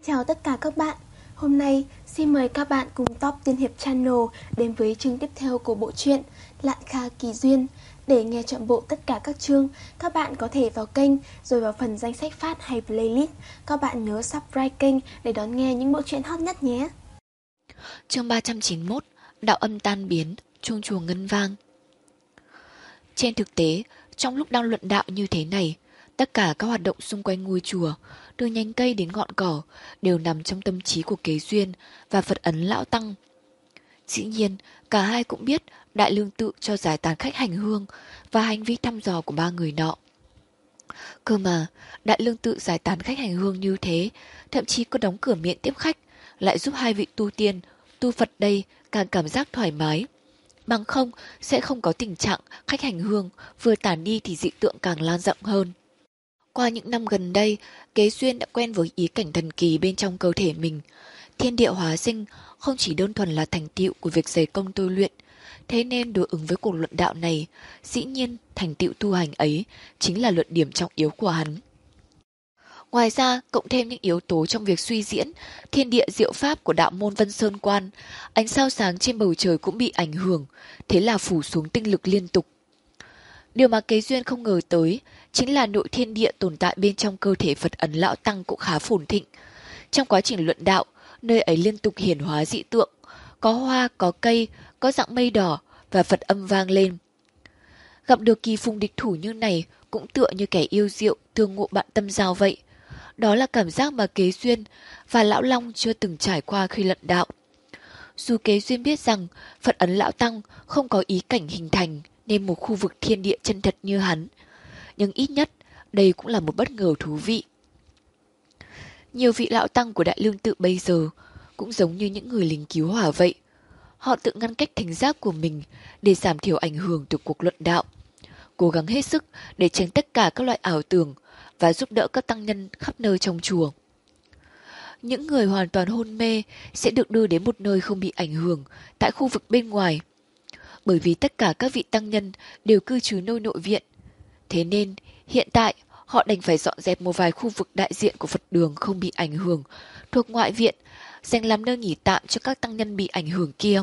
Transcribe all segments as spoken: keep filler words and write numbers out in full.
Chào tất cả các bạn. Hôm nay xin mời các bạn cùng Top Tiên Hiệp Channel đến với chương tiếp theo của bộ truyện Lạn Kha Kỳ Duyên. Để nghe trọn bộ tất cả các chương, các bạn có thể vào kênh rồi vào phần danh sách phát hay playlist. Các bạn nhớ subscribe kênh để đón nghe những bộ truyện hot nhất nhé. Chương ba trăm chín mươi mốt. Đạo âm tan biến, chuông chùa ngân vang. Trên thực tế, trong lúc đang luận đạo như thế này, tất cả các hoạt động xung quanh ngôi chùa, từ nhánh cây đến ngọn cỏ, đều nằm trong tâm trí của Kế Duyên và Phật ấn Lão Tăng. Dĩ nhiên, cả hai cũng biết Đại Lương Tự cho giải tán khách hành hương và hành vi thăm dò của ba người nọ. Cơ mà, Đại Lương Tự giải tán khách hành hương như thế, thậm chí có đóng cửa miệng tiếp khách, lại giúp hai vị tu tiên, tu Phật đây càng cảm giác thoải mái. Bằng không, sẽ không có tình trạng khách hành hương vừa tản đi thì dị tượng càng lan rộng hơn. Qua những năm gần đây, Kế Duyên đã quen với ý cảnh thần kỳ bên trong cơ thể mình. Thiên địa hóa sinh không chỉ đơn thuần là thành tựu của việc dày công tôi luyện, thế nên đối ứng với cuộc luận đạo này, dĩ nhiên thành tựu tu hành ấy chính là luận điểm trọng yếu của hắn. Ngoài ra, cộng thêm những yếu tố trong việc suy diễn thiên địa diệu pháp của đạo môn Vân Sơn Quan, ánh sao sáng trên bầu trời cũng bị ảnh hưởng, thế là phủ xuống tinh lực liên tục. Điều mà Kế Duyên không ngờ tới chính là nội thiên địa tồn tại bên trong cơ thể Phật ấn Lão Tăng cũng khá phồn thịnh. Trong quá trình luận đạo, nơi ấy liên tục hiển hóa dị tượng, có hoa, có cây, có dạng mây đỏ và Phật âm vang lên. Gặp được kỳ phùng địch thủ như này cũng tựa như kẻ yêu diệu tương ngộ bạn tâm giao vậy. Đó là cảm giác mà Kế Duyên và Lão Long chưa từng trải qua khi luận đạo. Dù Kế Duyên biết rằng Phật ấn Lão Tăng không có ý cảnh hình thành nên một khu vực thiên địa chân thật như hắn, nhưng ít nhất đây cũng là một bất ngờ thú vị. Nhiều vị Lão Tăng của Đại Lương Tự bây giờ cũng giống như những người lính cứu hỏa vậy. Họ tự ngăn cách thính giác của mình để giảm thiểu ảnh hưởng từ cuộc luận đạo, cố gắng hết sức để tránh tất cả các loại ảo tưởng và giúp đỡ các tăng nhân khắp nơi trong chùa. Những người hoàn toàn hôn mê sẽ được đưa đến một nơi không bị ảnh hưởng tại khu vực bên ngoài, bởi vì tất cả các vị tăng nhân đều cư trú nơi nội viện. Thế nên, hiện tại họ đành phải dọn dẹp một vài khu vực đại diện của Phật đường không bị ảnh hưởng, thuộc ngoại viện, dành làm nơi nghỉ tạm cho các tăng nhân bị ảnh hưởng kia.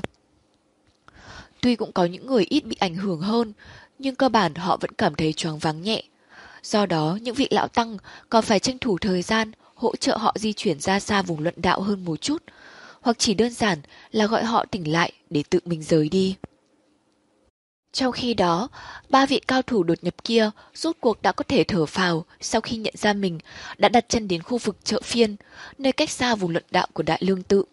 Tuy cũng có những người ít bị ảnh hưởng hơn, nhưng cơ bản họ vẫn cảm thấy choáng váng nhẹ. Do đó, những vị lão tăng còn phải tranh thủ thời gian hỗ trợ họ di chuyển ra xa vùng luận đạo hơn một chút, hoặc chỉ đơn giản là gọi họ tỉnh lại để tự mình rời đi. Trong khi đó, ba vị cao thủ đột nhập kia rốt cuộc đã có thể thở phào sau khi nhận ra mình đã đặt chân đến khu vực chợ phiên, nơi cách xa vùng luận đạo của Đại Lương Tự.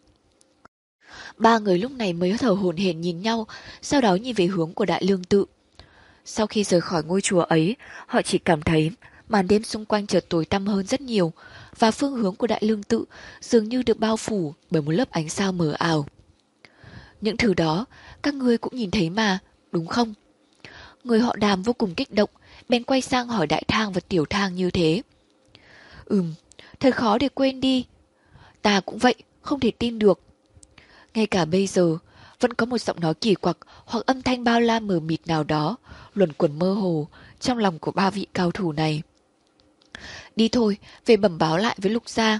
Ba người lúc này mới thở hổn hển nhìn nhau, sau đó nhìn về hướng của Đại Lương Tự. Sau khi rời khỏi ngôi chùa ấy, họ chỉ cảm thấy màn đêm xung quanh chợt tối tăm hơn rất nhiều, và phương hướng của Đại Lương Tự dường như được bao phủ bởi một lớp ánh sao mờ ảo. Những thứ đó, các ngươi cũng nhìn thấy mà, đúng không? Người họ Đàm vô cùng kích động, bèn quay sang hỏi Đại Thang và Tiểu Thang như thế. Ừm, thật khó để quên đi. Ta cũng vậy, không thể tin được. Ngay cả bây giờ, vẫn có một giọng nói kỳ quặc hoặc âm thanh bao la mờ mịt nào đó, luẩn quẩn mơ hồ trong lòng của ba vị cao thủ này. Đi thôi, về bẩm báo lại với Lục Gia.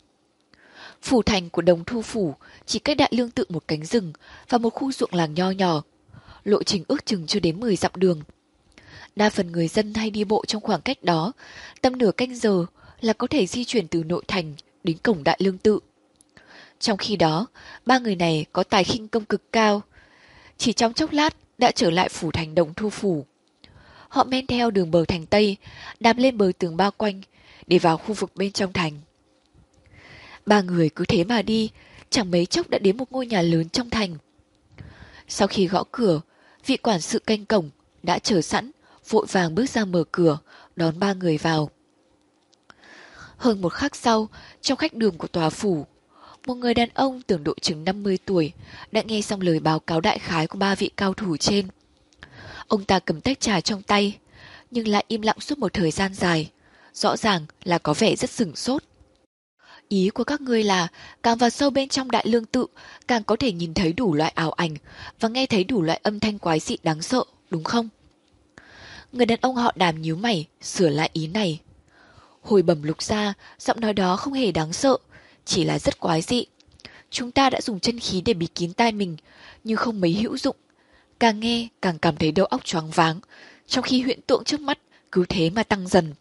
Phủ thành của Đồng Thu Phủ chỉ cách Đại Lương Tự một cánh rừng và một khu ruộng làng nho nhỏ. Lộ trình ước chừng chưa đến mười dặm đường. Đa phần người dân hay đi bộ trong khoảng cách đó, tầm nửa canh giờ là có thể di chuyển từ nội thành đến cổng Đại Lương Tự. Trong khi đó, ba người này có tài khinh công cực cao. Chỉ trong chốc lát đã trở lại phủ thành Đồng Thu Phủ. Họ men theo đường bờ thành Tây, đạp lên bờ tường bao quanh để vào khu vực bên trong thành. Ba người cứ thế mà đi, chẳng mấy chốc đã đến một ngôi nhà lớn trong thành. Sau khi gõ cửa, vị quản sự canh cổng đã chờ sẵn, vội vàng bước ra mở cửa, đón ba người vào. Hơn một khắc sau, trong khách đường của tòa phủ, một người đàn ông tưởng độ chừng năm mươi tuổi đã nghe xong lời báo cáo đại khái của ba vị cao thủ trên. Ông ta cầm tách trà trong tay, nhưng lại im lặng suốt một thời gian dài, rõ ràng là có vẻ rất sửng sốt. Ý của các ngươi là càng vào sâu bên trong Đại Lương Tự, càng có thể nhìn thấy đủ loại ảo ảnh và nghe thấy đủ loại âm thanh quái dị đáng sợ, đúng không? Người đàn ông họ Đàm nhíu mày, sửa lại ý này. Hồi bẩm Lục Gia, giọng nói đó không hề đáng sợ, chỉ là rất quái dị. Chúng ta đã dùng chân khí để bịt kín tai mình, nhưng không mấy hữu dụng. Càng nghe càng cảm thấy đầu óc choáng váng, trong khi hiện tượng trước mắt cứ thế mà tăng dần.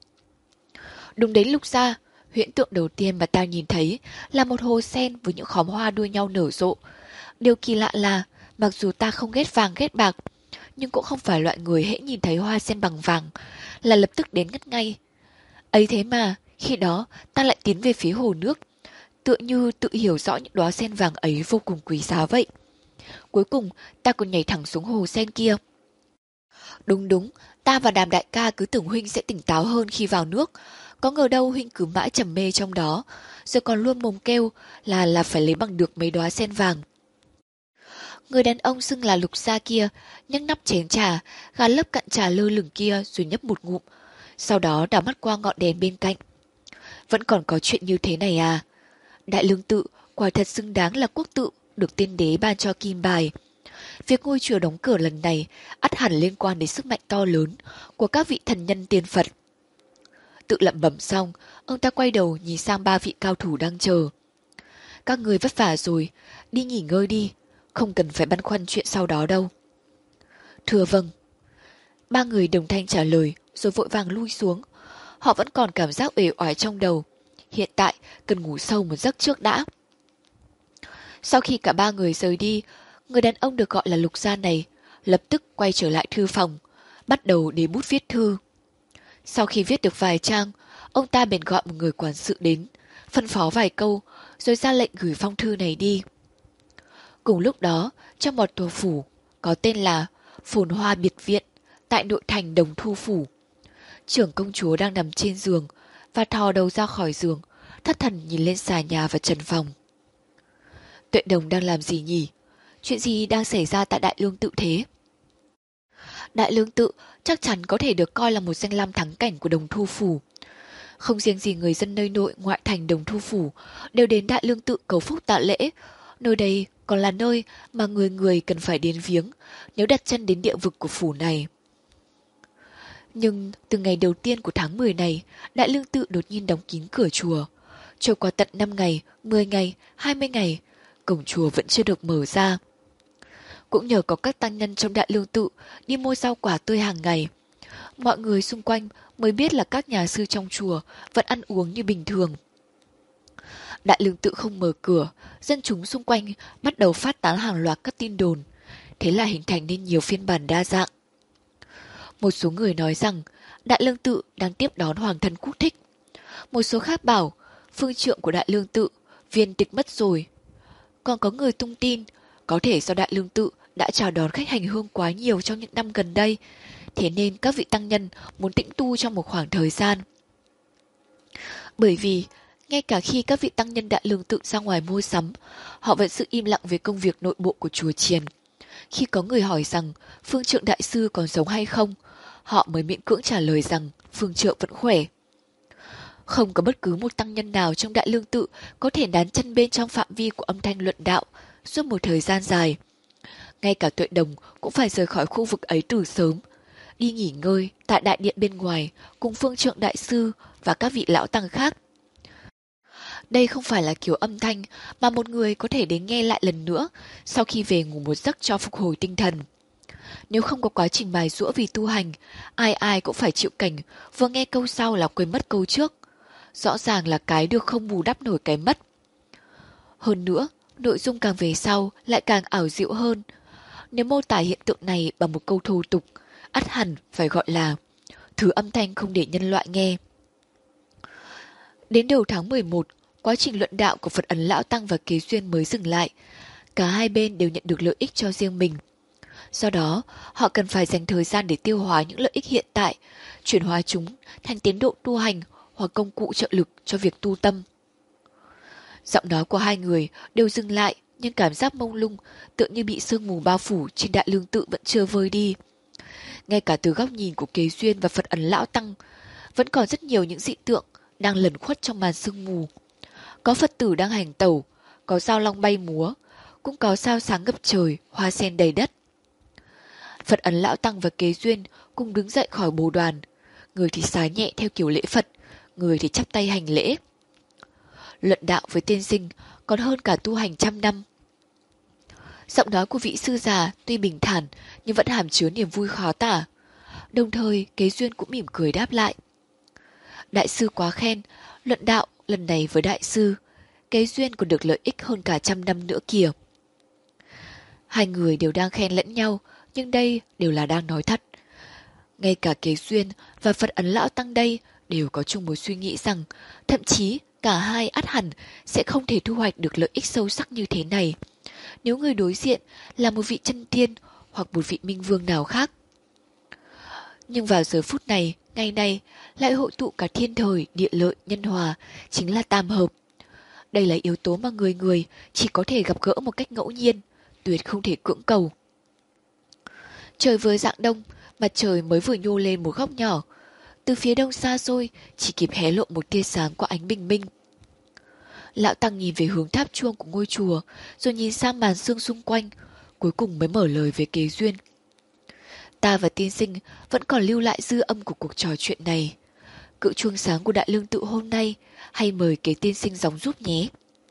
Đúng đến lúc ra, hiện tượng đầu tiên mà ta nhìn thấy là một hồ sen với những khóm hoa đua nhau nở rộ. Điều kỳ lạ là, mặc dù ta không ghét vàng ghét bạc, nhưng cũng không phải loại người hễ nhìn thấy hoa sen bằng vàng là lập tức đến ngất ngay. Ấy thế mà, khi đó ta lại tiến về phía hồ nước, tựa như tự hiểu rõ những đóa sen vàng ấy vô cùng quý giá vậy. Cuối cùng, ta còn nhảy thẳng xuống hồ sen kia. Đúng đúng, ta và Đàm đại ca cứ tưởng huynh sẽ tỉnh táo hơn khi vào nước. Có ngờ đâu huynh cứ mãi trầm mê trong đó, rồi còn luôn mồm kêu là là phải lấy bằng được mấy đóa sen vàng. Người đàn ông xưng là Lục Gia kia nhấc nắp chén trà, gạt lớp cặn trà lơ lửng kia rồi nhấp một ngụm, sau đó đảo mắt qua ngọn đèn bên cạnh. Vẫn còn có chuyện như thế này à? Đại Lương Tự quả thật xứng đáng là quốc tự được tiên đế ban cho kim bài. Việc ngôi chùa đóng cửa lần này ắt hẳn liên quan đến sức mạnh to lớn của các vị thần nhân tiên Phật. Tự lẩm bẩm xong, ông ta quay đầu nhìn sang ba vị cao thủ đang chờ. Các người vất vả rồi, đi nghỉ ngơi đi, không cần phải băn khoăn chuyện sau đó đâu. Thưa vâng. Ba người đồng thanh trả lời rồi vội vàng lui xuống. Họ vẫn còn cảm giác uể oải trong đầu. Hiện tại cần ngủ sâu một giấc trước đã. Sau khi cả ba người rời đi, người đàn ông được gọi là Lục Gia này lập tức quay trở lại thư phòng, bắt đầu để bút viết thư. Sau khi viết được vài trang, ông ta bèn gọi một người quản sự đến, phân phó vài câu, rồi ra lệnh gửi phong thư này đi. Cùng lúc đó, trong một tòa phủ có tên là Phồn Hoa Biệt Viện tại nội thành Đồng Thu Phủ, trưởng công chúa đang nằm trên giường và thò đầu ra khỏi giường, thất thần nhìn lên xà nhà và trần phòng. Tuệ Đồng đang làm gì nhỉ? Chuyện gì đang xảy ra tại Đại Lương Tự thế? Đại Lương Tự chắc chắn có thể được coi là một danh lam thắng cảnh của Đồng Thu Phủ. Không riêng gì người dân nơi nội ngoại thành Đồng Thu Phủ đều đến Đại Lương Tự cầu phúc tạ lễ. Nơi đây còn là nơi mà người người cần phải đến viếng nếu đặt chân đến địa vực của phủ này. Nhưng từ ngày đầu tiên của tháng mười này, Đại Lương Tự đột nhiên đóng kín cửa chùa. Trôi qua tận năm ngày, mười ngày, hai mươi ngày, cổng chùa vẫn chưa được mở ra. Cũng nhờ có các tăng nhân trong Đại Lương Tự đi mua rau quả tươi hàng ngày, mọi người xung quanh mới biết là các nhà sư trong chùa vẫn ăn uống như bình thường. Đại Lương Tự không mở cửa, dân chúng xung quanh bắt đầu phát tán hàng loạt các tin đồn, thế là hình thành nên nhiều phiên bản đa dạng. Một số người nói rằng Đại Lương Tự đang tiếp đón Hoàng thân Quốc Thích. Một số khác bảo phương trượng của Đại Lương Tự, viên tịch mất rồi. Còn có người tung tin có thể do Đại Lương Tự đã chào đón khách hành hương quá nhiều trong những năm gần đây, thế nên các vị tăng nhân muốn tĩnh tu trong một khoảng thời gian. Bởi vì ngay cả khi các vị tăng nhân Đại Lương Tự ra ngoài mua sắm, họ vẫn giữ im lặng về công việc nội bộ của chùa chiền. Khi có người hỏi rằng phương trượng đại sư còn sống hay không, họ mới miễn cưỡng trả lời rằng phương trượng vẫn khỏe. Không có bất cứ một tăng nhân nào trong Đại Lương Tự có thể đán chân bên trong phạm vi của âm thanh luận đạo suốt một thời gian dài. Ngay cả Tuệ Đồng cũng phải rời khỏi khu vực ấy từ sớm, đi nghỉ ngơi tại đại điện bên ngoài cùng phương trượng đại sư và các vị lão tăng khác. Đây không phải là kiểu âm thanh mà một người có thể đến nghe lại lần nữa sau khi về ngủ một giấc cho phục hồi tinh thần. Nếu không có quá trình mài giũa vì tu hành, ai ai cũng phải chịu cảnh vừa nghe câu sau là quên mất câu trước. Rõ ràng là cái được không bù đắp nổi cái mất. Hơn nữa, nội dung càng về sau lại càng ảo diệu hơn. Nếu mô tả hiện tượng này bằng một câu thô tục, ắt hẳn phải gọi là thứ âm thanh không để nhân loại nghe. Đến đầu tháng mười một, quá trình luận đạo của Phật Ấn Lão Tăng và Kế Duyên mới dừng lại. Cả hai bên đều nhận được lợi ích cho riêng mình. Do đó, họ cần phải dành thời gian để tiêu hóa những lợi ích hiện tại, chuyển hóa chúng thành tiến độ tu hành hoặc công cụ trợ lực cho việc tu tâm. Giọng nói của hai người đều dừng lại, nhưng cảm giác mông lung tựa như bị sương mù bao phủ trên Đại Lương Tự vẫn chưa vơi đi. Ngay cả từ góc nhìn của Kế Duyên và Phật Ấn Lão Tăng, vẫn còn rất nhiều những dị tượng đang lẩn khuất trong màn sương mù. Có Phật tử đang hành tẩu, có dao long bay múa, cũng có sao sáng ngập trời, hoa sen đầy đất. Phật Ấn Lão Tăng và Kế Duyên cùng đứng dậy khỏi bồ đoàn, người thì xá nhẹ theo kiểu lễ Phật, người thì chắp tay hành lễ. luận đạo với tiên sinh còn hơn cả tu hành trăm năm. Giọng nói của vị sư già tuy bình thản nhưng vẫn hàm chứa niềm vui khó tả. Đồng thời Kế Duyên cũng mỉm cười đáp lại. Đại sư quá khen, luận đạo lần này với đại sư, Kế Duyên còn được lợi ích hơn cả trăm năm nữa kìa. Hai người đều đang khen lẫn nhau, nhưng đây đều là đang nói thật. Ngay cả Kế Duyên và Phật Ấn Lão Tăng đây đều có chung một suy nghĩ rằng thậm chí cả hai ắt hẳn sẽ không thể thu hoạch được lợi ích sâu sắc như thế này nếu người đối diện là một vị chân tiên hoặc một vị minh vương nào khác. Nhưng vào giờ phút này, ngày này, lại hội tụ cả thiên thời, địa lợi, nhân hòa, chính là tam hợp. Đây là yếu tố mà người người chỉ có thể gặp gỡ một cách ngẫu nhiên, tuyệt không thể cưỡng cầu. Trời vừa rạng đông, mặt trời mới vừa nhô lên một góc nhỏ. Từ phía đông xa xôi, chỉ kịp hé lộ một tia sáng qua ánh bình minh. Lão Tăng nhìn về hướng tháp chuông của ngôi chùa, rồi nhìn sang màn sương xung quanh, cuối cùng mới mở lời với Kế Duyên. Ta và tiên sinh vẫn còn lưu lại dư âm của cuộc trò chuyện này. Cự chuông sáng của Đại Lương Tự hôm nay, hay mời Kế tiên sinh gióng giúp nhé.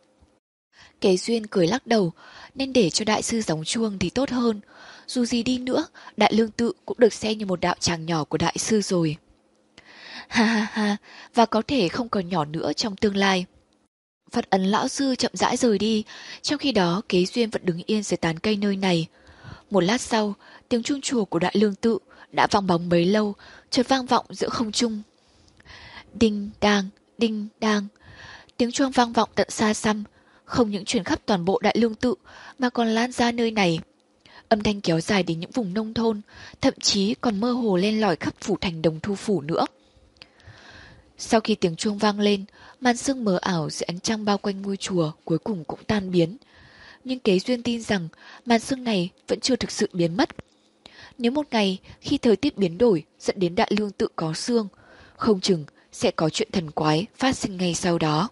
Kế Duyên cười lắc đầu, nên để cho đại sư gióng chuông thì tốt hơn. Dù gì đi nữa, Đại Lương Tự cũng được xem như một đạo tràng nhỏ của đại sư rồi. Ha ha ha, và có thể không còn nhỏ nữa trong tương lai. Phật Ấn Lão Sư chậm rãi rời đi, trong khi đó Kế Duyên vẫn đứng yên dưới tán cây nơi này. Một lát sau, tiếng chuông chùa của Đại Lương Tự đã vang bóng bấy lâu, chợt vang vọng giữa không trung. Đinh đang, đinh đang. Tiếng chuông vang vọng tận xa xăm, không những truyền khắp toàn bộ Đại Lương Tự mà còn lan ra nơi này. Âm thanh kéo dài đến những vùng nông thôn, thậm chí còn mơ hồ len lỏi khắp phủ thành Đồng Thu Phủ nữa. Sau khi tiếng chuông vang lên, màn sương mờ ảo dưới ánh trăng bao quanh ngôi chùa cuối cùng cũng tan biến. Nhưng Kế Duyên tin rằng màn sương này vẫn chưa thực sự biến mất. Nếu một ngày khi thời tiết biến đổi dẫn đến Đại Lương Tự có sương, không chừng sẽ có chuyện thần quái phát sinh ngay sau đó.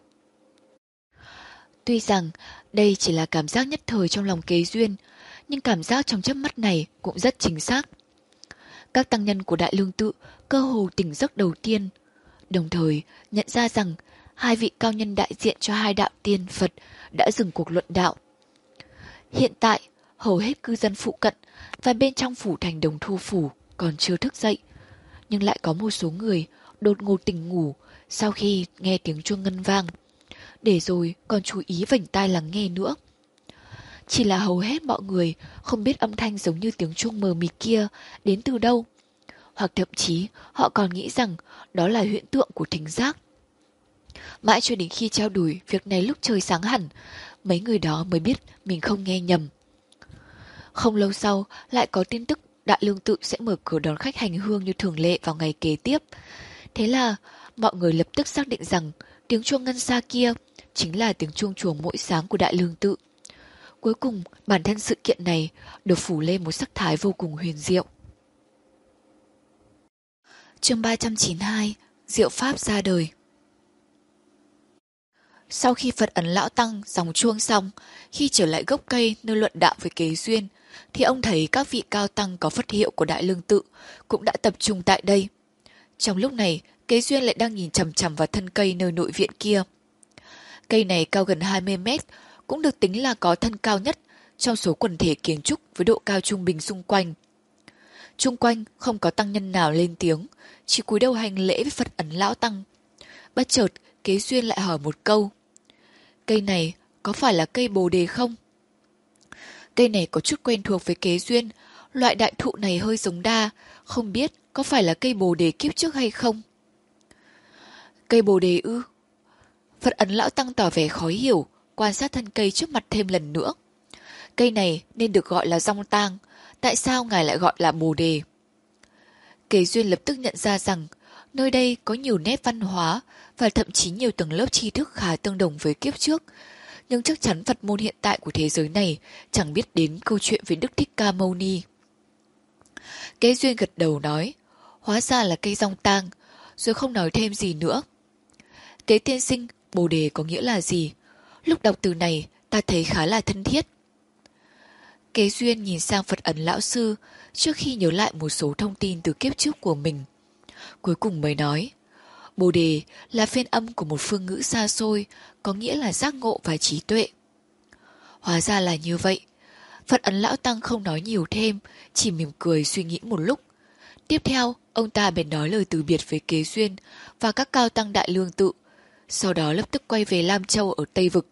Tuy rằng đây chỉ là cảm giác nhất thời trong lòng Kế Duyên, nhưng cảm giác trong chớp mắt này cũng rất chính xác. Các tăng nhân của Đại Lương Tự cơ hồ tỉnh giấc đầu tiên, đồng thời nhận ra rằng hai vị cao nhân đại diện cho hai đạo tiên Phật đã dừng cuộc luận đạo. Hiện tại, hầu hết cư dân phụ cận và bên trong phủ thành Đồng Thu Phủ còn chưa thức dậy, nhưng lại có một số người đột ngột tỉnh ngủ sau khi nghe tiếng chuông ngân vang, để rồi còn chú ý vểnh tai lắng nghe nữa. Chỉ là hầu hết mọi người không biết âm thanh giống như tiếng chuông mờ mịt kia đến từ đâu, hoặc thậm chí họ còn nghĩ rằng đó là hiện tượng của thính giác. Mãi cho đến khi trao đổi việc này lúc trời sáng hẳn, mấy người đó mới biết mình không nghe nhầm. Không lâu sau, lại có tin tức Đại Lương Tự sẽ mở cửa đón khách hành hương như thường lệ vào ngày kế tiếp. Thế là mọi người lập tức xác định rằng tiếng chuông ngân xa kia chính là tiếng chuông chùa mỗi sáng của Đại Lương Tự. Cuối cùng, bản thân sự kiện này được phủ lên một sắc thái vô cùng huyền diệu. Chương ba trăm chín mươi hai, Diệu Pháp ra đời. Sau khi Phật Ấn Lão Tăng gióng chuông xong, khi trở lại gốc cây nơi luận đạo với Kế Duyên, thì ông thấy các vị cao tăng có Phật hiệu của Đại Lương Tự cũng đã tập trung tại đây. Trong lúc này, Kế Duyên lại đang nhìn chằm chằm vào thân cây nơi nội viện kia. Cây này cao gần hai mươi mét, cũng được tính là có thân cao nhất trong số quần thể kiến trúc với độ cao trung bình xung quanh. Chung quanh không có tăng nhân nào lên tiếng, chỉ cúi đầu hành lễ với Phật Ấn Lão Tăng. Bất chợt, Kế Duyên lại hỏi một câu. Cây này có phải là cây bồ đề không? Cây này có chút quen thuộc với Kế Duyên, loại đại thụ này hơi giống đa, không biết có phải là cây bồ đề kiếp trước hay không? Cây bồ đề ư? Phật Ấn Lão Tăng tỏ vẻ khó hiểu, quan sát thân cây trước mặt thêm lần nữa. Cây này nên được gọi là dong tang, tại sao ngài lại gọi là bồ đề? Kế Duyên lập tức nhận ra rằng nơi đây có nhiều nét văn hóa và thậm chí nhiều tầng lớp tri thức khá tương đồng với kiếp trước, nhưng chắc chắn Phật môn hiện tại của thế giới này chẳng biết đến câu chuyện về Đức Thích Ca Mâu Ni. Kế Duyên gật đầu nói, hóa ra là cây dong tang, rồi không nói thêm gì nữa. Kế tiên sinh, bồ đề có nghĩa là gì? Lúc đọc từ này, ta thấy khá là thân thiết. Kế Duyên nhìn sang Phật Ấn Lão Sư trước khi nhớ lại một số thông tin từ kiếp trước của mình. Cuối cùng mới nói, Bồ đề là phiên âm của một phương ngữ xa xôi, có nghĩa là giác ngộ và trí tuệ. Hóa ra là như vậy. Phật Ấn Lão Tăng không nói nhiều thêm, chỉ mỉm cười suy nghĩ một lúc. Tiếp theo, ông ta bèn nói lời từ biệt với Kế Duyên và các cao tăng Đại Lương Tự, sau đó lập tức quay về Lam Châu ở Tây Vực.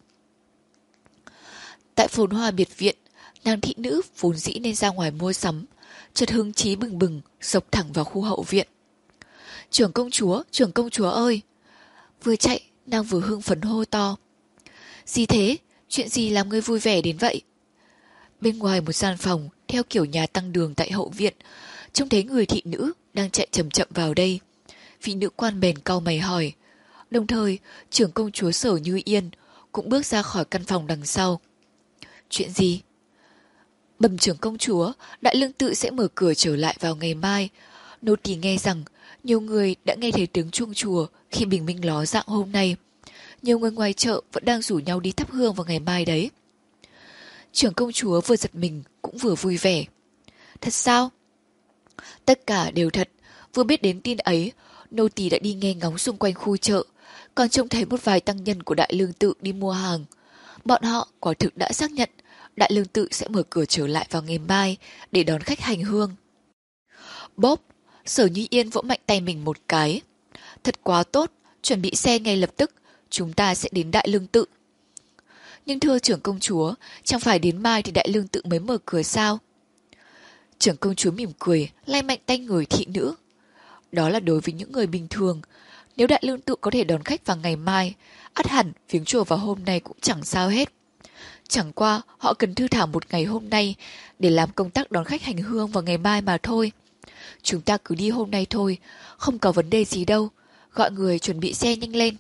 Tại phồn hoa biệt viện, nàng thị nữ vốn dĩ nên ra ngoài mua sắm, chợt hứng chí bừng bừng, xộc thẳng vào khu hậu viện. Trưởng công chúa, trưởng công chúa ơi! Vừa chạy, nàng vừa hưng phấn hô to. Gì thế? Chuyện gì làm ngươi vui vẻ đến vậy? Bên ngoài một gian phòng, theo kiểu nhà tăng đường tại hậu viện, trông thấy người thị nữ đang chạy chậm chậm vào đây. Vị nữ quan bèn cau mày hỏi. Đồng thời, trưởng công chúa Sở Như Yên cũng bước ra khỏi căn phòng đằng sau. Chuyện gì? Bẩm trưởng công chúa, Đại Lương Tự sẽ mở cửa trở lại vào ngày mai. Nô tỳ nghe rằng nhiều người đã nghe thấy tiếng chuông chùa khi bình minh ló dạng hôm nay. Nhiều người ngoài chợ vẫn đang rủ nhau đi thắp hương vào ngày mai đấy. Trưởng công chúa vừa giật mình cũng vừa vui vẻ. Thật sao? Tất cả đều thật. Vừa biết đến tin ấy, nô tỳ đã đi nghe ngóng xung quanh khu chợ, còn trông thấy một vài tăng nhân của Đại Lương Tự đi mua hàng. Bọn họ quả thực đã xác nhận Đại Lương Tự sẽ mở cửa trở lại vào ngày mai để đón khách hành hương. Bốp! Sở Như Yên vỗ mạnh tay mình một cái. Thật quá tốt, chuẩn bị xe ngay lập tức, chúng ta sẽ đến Đại Lương Tự. Nhưng thưa trưởng công chúa, chẳng phải đến mai thì Đại Lương Tự mới mở cửa sao? Trưởng công chúa mỉm cười, lay mạnh tay người thị nữ. Đó là đối với những người bình thường. Nếu Đại Lương Tự có thể đón khách vào ngày mai, ắt hẳn viếng chùa vào hôm nay cũng chẳng sao hết. Chẳng qua họ cần thư thả một ngày hôm nay để làm công tác đón khách hành hương vào ngày mai mà thôi. Chúng ta cứ đi hôm nay thôi, không có vấn đề gì đâu. Gọi người chuẩn bị xe nhanh lên.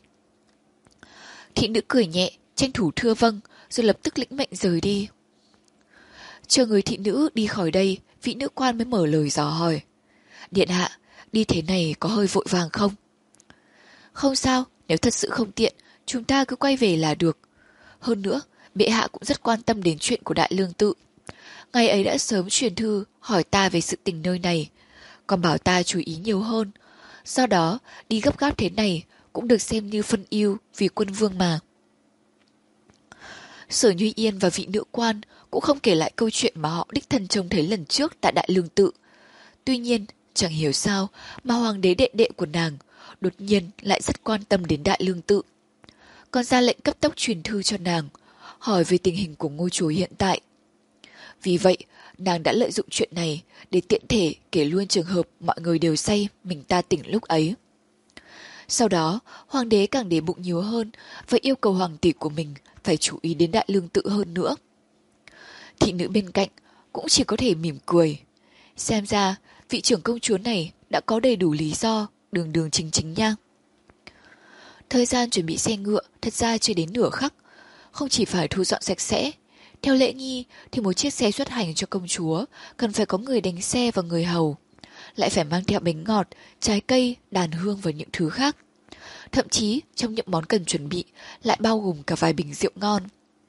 Thị nữ cười nhẹ, tranh thủ thưa vâng, rồi lập tức lĩnh mệnh rời đi. Chờ người thị nữ đi khỏi đây, vị nữ quan mới mở lời dò hỏi. Điện hạ, đi thế này có hơi vội vàng không? Không sao, nếu thật sự không tiện, chúng ta cứ quay về là được. Hơn nữa, bệ hạ cũng rất quan tâm đến chuyện của Đại Lương Tự. Ngày ấy đã sớm truyền thư hỏi ta về sự tình nơi này, còn bảo ta chú ý nhiều hơn. Do đó, đi gấp gáp thế này cũng được xem như phân ưu vì quân vương mà. Sở Như Yên và vị nữ quan cũng không kể lại câu chuyện mà họ đích thân trông thấy lần trước tại Đại Lương Tự. Tuy nhiên, chẳng hiểu sao mà hoàng đế đệ đệ của nàng đột nhiên lại rất quan tâm đến Đại Lương Tự. Còn ra lệnh cấp tốc truyền thư cho nàng, hỏi về tình hình của ngôi chùa hiện tại. Vì vậy, nàng đã lợi dụng chuyện này để tiện thể kể luôn trường hợp mọi người đều say mình ta tỉnh lúc ấy. Sau đó, hoàng đế càng để bụng nhiều hơn và yêu cầu hoàng tỷ của mình phải chú ý đến Đại Lương Tự hơn nữa. Thị nữ bên cạnh cũng chỉ có thể mỉm cười. Xem ra, vị trưởng công chúa này đã có đầy đủ lý do, đường đường chính chính nha. Thời gian chuẩn bị xe ngựa thật ra chưa đến nửa khắc, không chỉ phải thu dọn sạch sẽ. Theo lễ nghi thì một chiếc xe xuất hành cho công chúa cần phải có người đánh xe và người hầu, lại phải mang theo bánh ngọt, trái cây, đàn hương và những thứ khác. Thậm chí trong những món cần chuẩn bị lại bao gồm cả vài bình rượu ngon.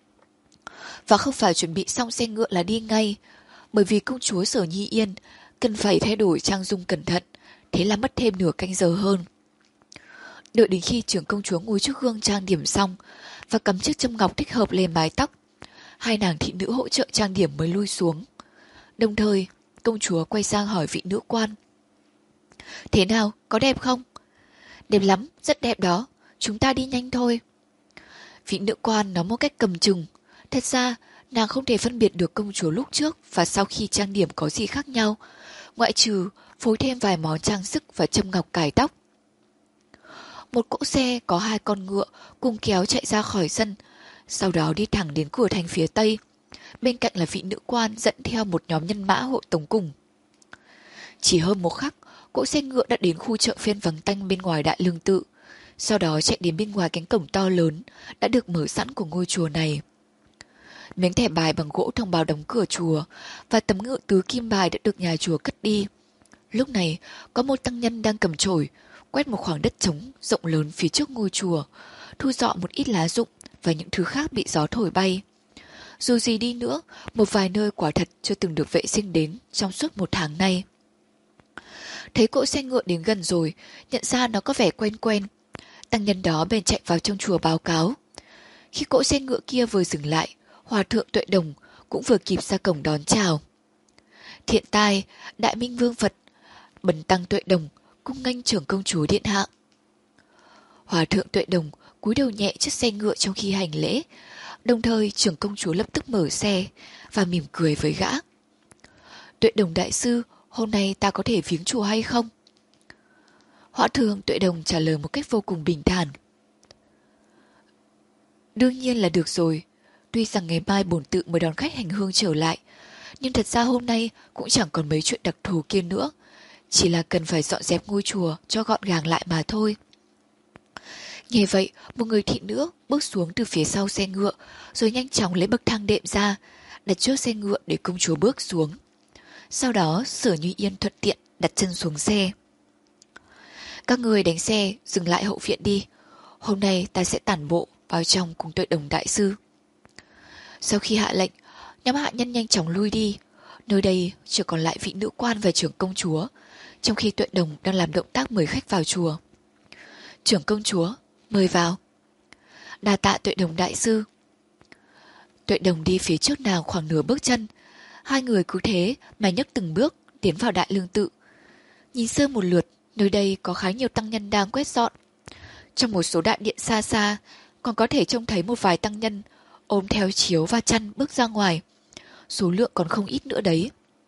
Và không phải chuẩn bị xong xe ngựa là đi ngay, bởi vì công chúa Sở Nhi Yên cần phải thay đổi trang dung cẩn thận, thế là mất thêm nửa canh giờ hơn. Đợi đến khi trưởng công chúa ngồi trước gương trang điểm xong và cắm chiếc châm ngọc thích hợp lên mái tóc, hai nàng thị nữ hỗ trợ trang điểm mới lui xuống. Đồng thời, công chúa quay sang hỏi vị nữ quan. Thế nào, có đẹp không? Đẹp lắm, rất đẹp đó, chúng ta đi nhanh thôi. Vị nữ quan nói một cách cầm chừng. Thật ra, nàng không thể phân biệt được công chúa lúc trước và sau khi trang điểm có gì khác nhau, ngoại trừ phối thêm vài món trang sức và châm ngọc cài tóc. Một cỗ xe có hai con ngựa cùng kéo chạy ra khỏi sân, sau đó đi thẳng đến cửa thành phía tây. Bên cạnh là vị nữ quan dẫn theo một nhóm nhân mã hộ tống cùng. Chỉ hơn một khắc, cỗ xe ngựa đã đến khu chợ phiên vắng tanh bên ngoài Đại Lương Tự, sau đó chạy đến bên ngoài cánh cổng to lớn đã được mở sẵn của ngôi chùa này. Miếng thẻ bài bằng gỗ thông báo đóng cửa chùa và tấm ngự tứ kim bài đã được nhà chùa cất đi. Lúc này, có một tăng nhân đang cầm chổi quét một khoảng đất trống rộng lớn phía trước ngôi chùa, thu dọn một ít lá rụng và những thứ khác bị gió thổi bay. Dù gì đi nữa, một vài nơi quả thật chưa từng được vệ sinh đến trong suốt một tháng nay. Thấy cỗ xe ngựa đến gần rồi, nhận ra nó có vẻ quen quen. Tăng nhân đó bèn chạy vào trong chùa báo cáo. Khi cỗ xe ngựa kia vừa dừng lại, Hòa thượng Tuệ Đồng cũng vừa kịp ra cổng đón chào. Thiện tai, Đại Minh Vương Phật, Bần tăng Tuệ Đồng cung nghênh trưởng công chúa điện hạ. Hòa thượng Tuệ Đồng cúi đầu nhẹ trước xe ngựa trong khi hành lễ, đồng thời trưởng công chúa lập tức mở xe và mỉm cười với gã. Tuệ Đồng đại sư, hôm nay ta có thể viếng chùa hay không? Hòa thượng Tuệ Đồng trả lời một cách vô cùng bình thản. Đương nhiên là được rồi. Tuy rằng ngày mai bổn tự mới đón khách hành hương trở lại, nhưng thật ra hôm nay cũng chẳng còn mấy chuyện đặc thù kia nữa. Chỉ là cần phải dọn dẹp ngôi chùa cho gọn gàng lại mà thôi. Nghe vậy, một người thị nữ bước xuống từ phía sau xe ngựa, rồi nhanh chóng lấy bậc thang đệm ra, đặt trước xe ngựa để công chúa bước xuống. Sau đó, Sở Như Yên thuận tiện đặt chân xuống xe. Các người đánh xe, dừng lại hậu viện đi. Hôm nay ta sẽ tản bộ vào trong cùng Tuệ Đồng đại sư. Sau khi hạ lệnh, nhóm hạ nhân nhanh chóng lui đi. Nơi đây chỉ còn lại vị nữ quan và trưởng công chúa, trong khi Tuệ Đồng đang làm động tác mời khách vào chùa. Trưởng công chúa, mời vào. Đa tạ Tuệ Đồng đại sư. Tuệ Đồng đi phía trước nàng khoảng nửa bước chân. Hai người cứ thế mà nhấc từng bước tiến vào đại lương tự. Nhìn sơ một lượt, nơi đây có khá nhiều tăng nhân đang quét dọn. Trong một số đại điện xa xa, còn có thể trông thấy một vài tăng nhân ôm theo chiếu và chăn bước ra ngoài. Số lượng còn không ít nữa đấy.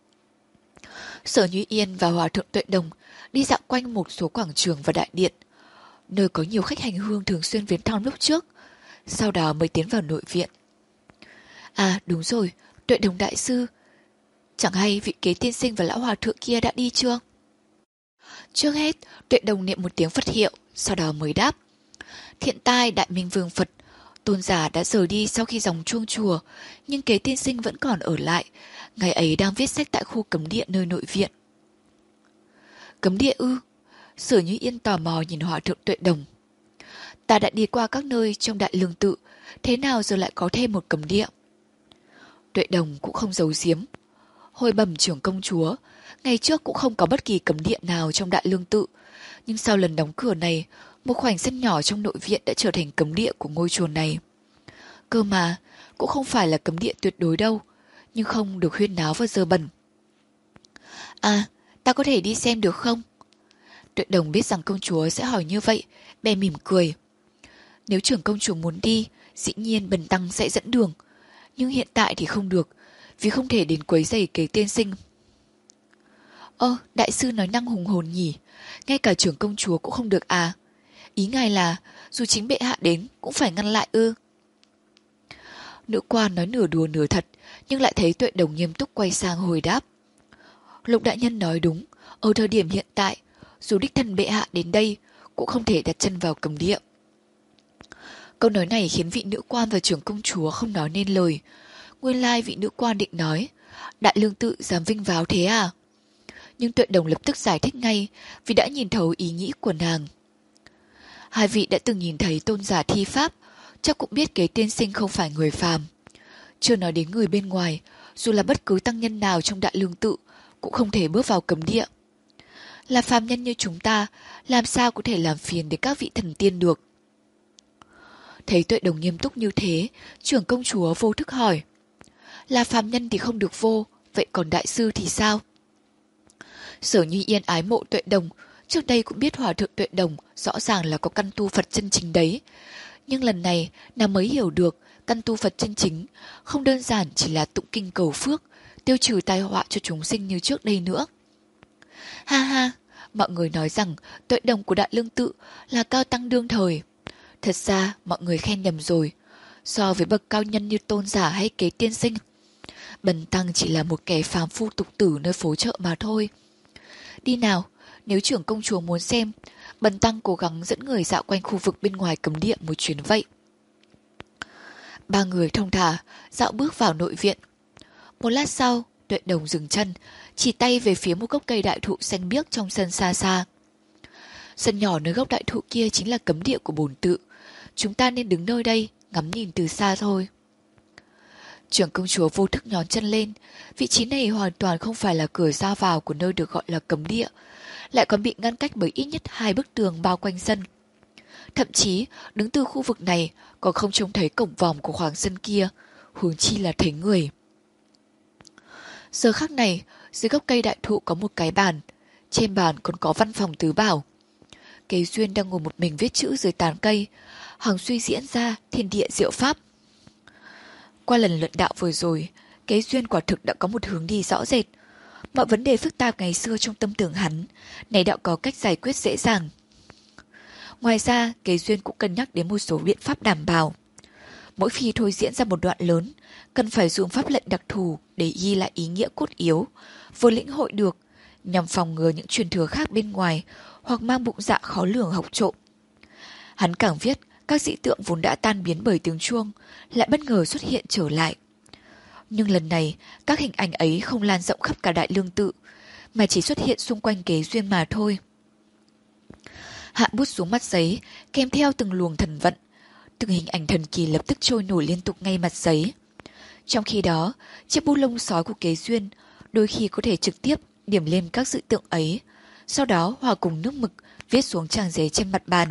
Sở Như Yên và Hòa thượng Tuệ Đồng đi dạo quanh một số quảng trường và đại điện, nơi có nhiều khách hành hương thường xuyên viếng thăm lúc trước, sau đó mới tiến vào nội viện. À đúng rồi, Tuệ Đồng đại sư, chẳng hay vị kế tiên sinh và lão hòa thượng kia đã đi chưa? Trước hết, Tuệ Đồng niệm một tiếng Phật hiệu, sau đó mới đáp. Thiện tai Đại Minh Vương Phật, tôn giả đã rời đi sau khi gióng chuông chùa, nhưng kế tiên sinh vẫn còn ở lại. Ngày ấy đang viết sách tại khu cấm địa nơi nội viện. Cấm địa ư? Sở Như Yên tò mò nhìn Hòa thượng Tuệ Đồng. Ta đã đi qua các nơi trong đại lương tự, thế nào giờ lại có thêm một cấm địa? Tuệ Đồng cũng không giấu giếm. Hồi bẩm trưởng công chúa, ngày trước cũng không có bất kỳ cấm địa nào trong đại lương tự, nhưng sau lần đóng cửa này, một khoảnh sân nhỏ trong nội viện đã trở thành cấm địa của ngôi chùa này. Cơ mà, cũng không phải là cấm địa tuyệt đối đâu, nhưng không được huyên náo vào giờ bẩn. À, ta có thể đi xem được không? Tuệ Đồng biết rằng công chúa sẽ hỏi như vậy, bèn mỉm cười. Nếu trưởng công chúa muốn đi, dĩ nhiên bần tăng sẽ dẫn đường, nhưng hiện tại thì không được, vì không thể đến quấy rầy kế tiên sinh. Ơ, đại sư nói năng hùng hồn nhỉ, ngay cả trưởng công chúa cũng không được à? Ý ngài là, dù chính bệ hạ đến cũng phải ngăn lại ư? Nữ quan nói nửa đùa nửa thật, nhưng lại thấy Tuệ Đồng nghiêm túc quay sang hồi đáp. Lục đại nhân nói đúng, ở thời điểm hiện tại, dù đích thân bệ hạ đến đây, cũng không thể đặt chân vào cấm địa. Câu nói này khiến vị nữ quan và trưởng công chúa không nói nên lời. Nguyên lai vị nữ quan định nói, đại lương tự dám vinh váo thế à? Nhưng Tuệ Đồng lập tức giải thích ngay, vì đã nhìn thấu ý nghĩ của nàng. Hai vị đã từng nhìn thấy tôn giả thi pháp, chắc cũng biết kế tiên sinh không phải người phàm. Chưa nói đến người bên ngoài, dù là bất cứ tăng nhân nào trong đại lương tự, cũng không thể bước vào cấm địa. Là phàm nhân như chúng ta, làm sao có thể làm phiền đến các vị thần tiên được? Thấy Tuệ Đồng nghiêm túc như thế, trưởng công chúa vô thức hỏi. Là phàm nhân thì không được vô, vậy còn đại sư thì sao? Sở Như Yên ái mộ Tuệ Đồng, trước đây cũng biết Hòa thượng Tuệ Đồng rõ ràng là có căn tu Phật chân chính đấy. Nhưng lần này, nàng mới hiểu được căn tu Phật chân chính không đơn giản chỉ là tụng kinh cầu phước, tiêu trừ tai họa cho chúng sinh như trước đây nữa. Ha ha, mọi người nói rằng Tuệ Đồng của Đại Lương Tự là cao tăng đương thời. Thật ra mọi người khen nhầm rồi. So với bậc cao nhân như tôn giả hay kế tiên sinh, bần tăng chỉ là một kẻ phàm phu tục tử nơi phố chợ mà thôi. Đi nào, nếu trưởng công chúa muốn xem, bần tăng cố gắng dẫn người dạo quanh khu vực bên ngoài cấm địa một chuyến vậy. Ba người thong thả dạo bước vào nội viện. Một lát sau, Tuệ Đồng dừng chân, chỉ tay về phía một gốc cây đại thụ xanh biếc trong sân xa xa. Sân nhỏ nơi gốc đại thụ kia chính là cấm địa của bổn tự. Chúng ta nên đứng nơi đây, ngắm nhìn từ xa thôi. Trưởng công chúa vô thức nhón chân lên. Vị trí này hoàn toàn không phải là cửa ra vào của nơi được gọi là cấm địa. lại còn bị ngăn cách bởi ít nhất hai bức tường bao quanh sân. Thậm chí, đứng từ khu vực này còn không trông thấy cổng vòm của khoảng sân kia, huống chi là thấy người. Giờ khắc này, dưới gốc cây đại thụ có một cái bàn, trên bàn còn có văn phòng tứ bảo. Kế Duyên đang ngồi một mình viết chữ dưới tán cây, hằng suy diễn ra thiên địa diệu pháp. Qua lần luận đạo vừa rồi, Kế Duyên quả thực đã có một hướng đi rõ rệt. Mọi vấn đề phức tạp ngày xưa trong tâm tưởng hắn, này đã có cách giải quyết dễ dàng. Ngoài ra, Kế Duyên cũng cân nhắc đến một số biện pháp đảm bảo. Mỗi khi thôi diễn ra một đoạn lớn, cần phải dùng pháp lệnh đặc thù để ghi lại ý nghĩa cốt yếu, vừa lĩnh hội được, nhằm phòng ngừa những truyền thừa khác bên ngoài hoặc mang bụng dạ khó lường học trộm. Hắn càng viết, các dị tượng vốn đã tan biến bởi tiếng chuông lại bất ngờ xuất hiện trở lại. Nhưng lần này, các hình ảnh ấy không lan rộng khắp cả Đại Lương Tự, mà chỉ xuất hiện xung quanh Kế Duyên mà thôi. Hạ bút xuống mặt giấy, kèm theo từng luồng thần vận, từng hình ảnh thần kỳ lập tức trôi nổi liên tục ngay mặt giấy. Trong khi đó, chiếc bút lông sói của Kế Duyên đôi khi có thể trực tiếp điểm lên các sự tượng ấy, sau đó hòa cùng nước mực viết xuống trang giấy trên mặt bàn.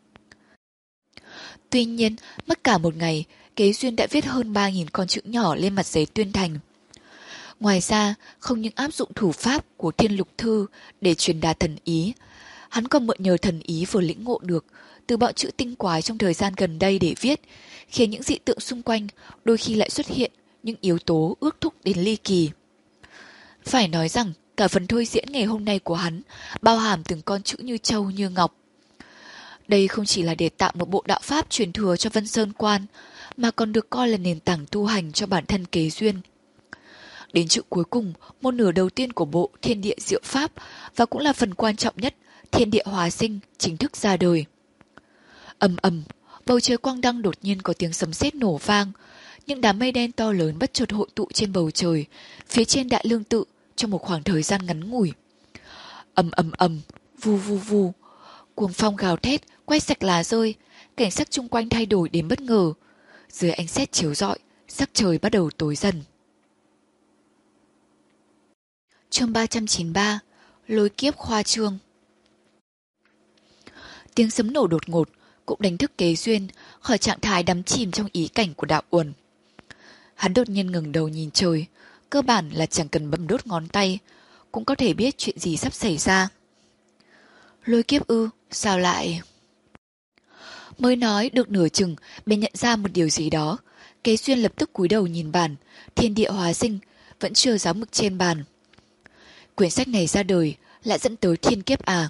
Tuy nhiên, mất cả một ngày, Kế Duyên đã viết hơn ba nghìn con chữ nhỏ lên mặt giấy tuyên thành. Ngoài ra, không những áp dụng thủ pháp của Thiên Lục Thư để truyền đạt thần ý, hắn còn mượn nhờ thần ý vừa lĩnh ngộ được từ bọn chữ tinh quái trong thời gian gần đây để viết, khiến những dị tượng xung quanh đôi khi lại xuất hiện những yếu tố ước thúc đến ly kỳ. Phải nói rằng, cả phần thôi diễn ngày hôm nay của hắn bao hàm từng con chữ như châu như ngọc. Đây không chỉ là để tạo một bộ đạo pháp truyền thừa cho Vân Sơn Quan, mà còn được coi là nền tảng tu hành cho bản thân Kế Duyên. Đến chữ cuối cùng, một nửa đầu tiên của bộ Thiên Địa Diệu Pháp và cũng là phần quan trọng nhất, Thiên Địa Hóa Sinh chính thức ra đời. Ầm ầm, bầu trời quang đăng đột nhiên có tiếng sấm sét nổ vang, những đám mây đen to lớn bất chợt hội tụ trên bầu trời, phía trên Đại Lương Tự trong một khoảng thời gian ngắn ngủi. Ầm ầm ầm, vu vu vu, cuồng phong gào thét, quét sạch lá rơi, cảnh sắc chung quanh thay đổi đến bất ngờ. Dưới ánh sét chiếu rọi, sắc trời bắt đầu tối dần. Chương ba trăm chín mươi ba, Lôi kiếp khoa trương. Tiếng sấm nổ đột ngột cũng đánh thức Kế Duyên khỏi trạng thái đắm chìm trong ý cảnh của đạo uẩn. Hắn đột nhiên ngẩng đầu nhìn trời, cơ bản là chẳng cần bấm đốt ngón tay, cũng có thể biết chuyện gì sắp xảy ra. Lôi kiếp ư, sao lại... Mới nói được nửa chừng, bèn nhận ra một điều gì đó. Kế Duyên lập tức cúi đầu nhìn bản Thiên Địa Hóa Sinh vẫn chưa dám mực trên bàn. Quyển sách này ra đời lại dẫn tới thiên kiếp à?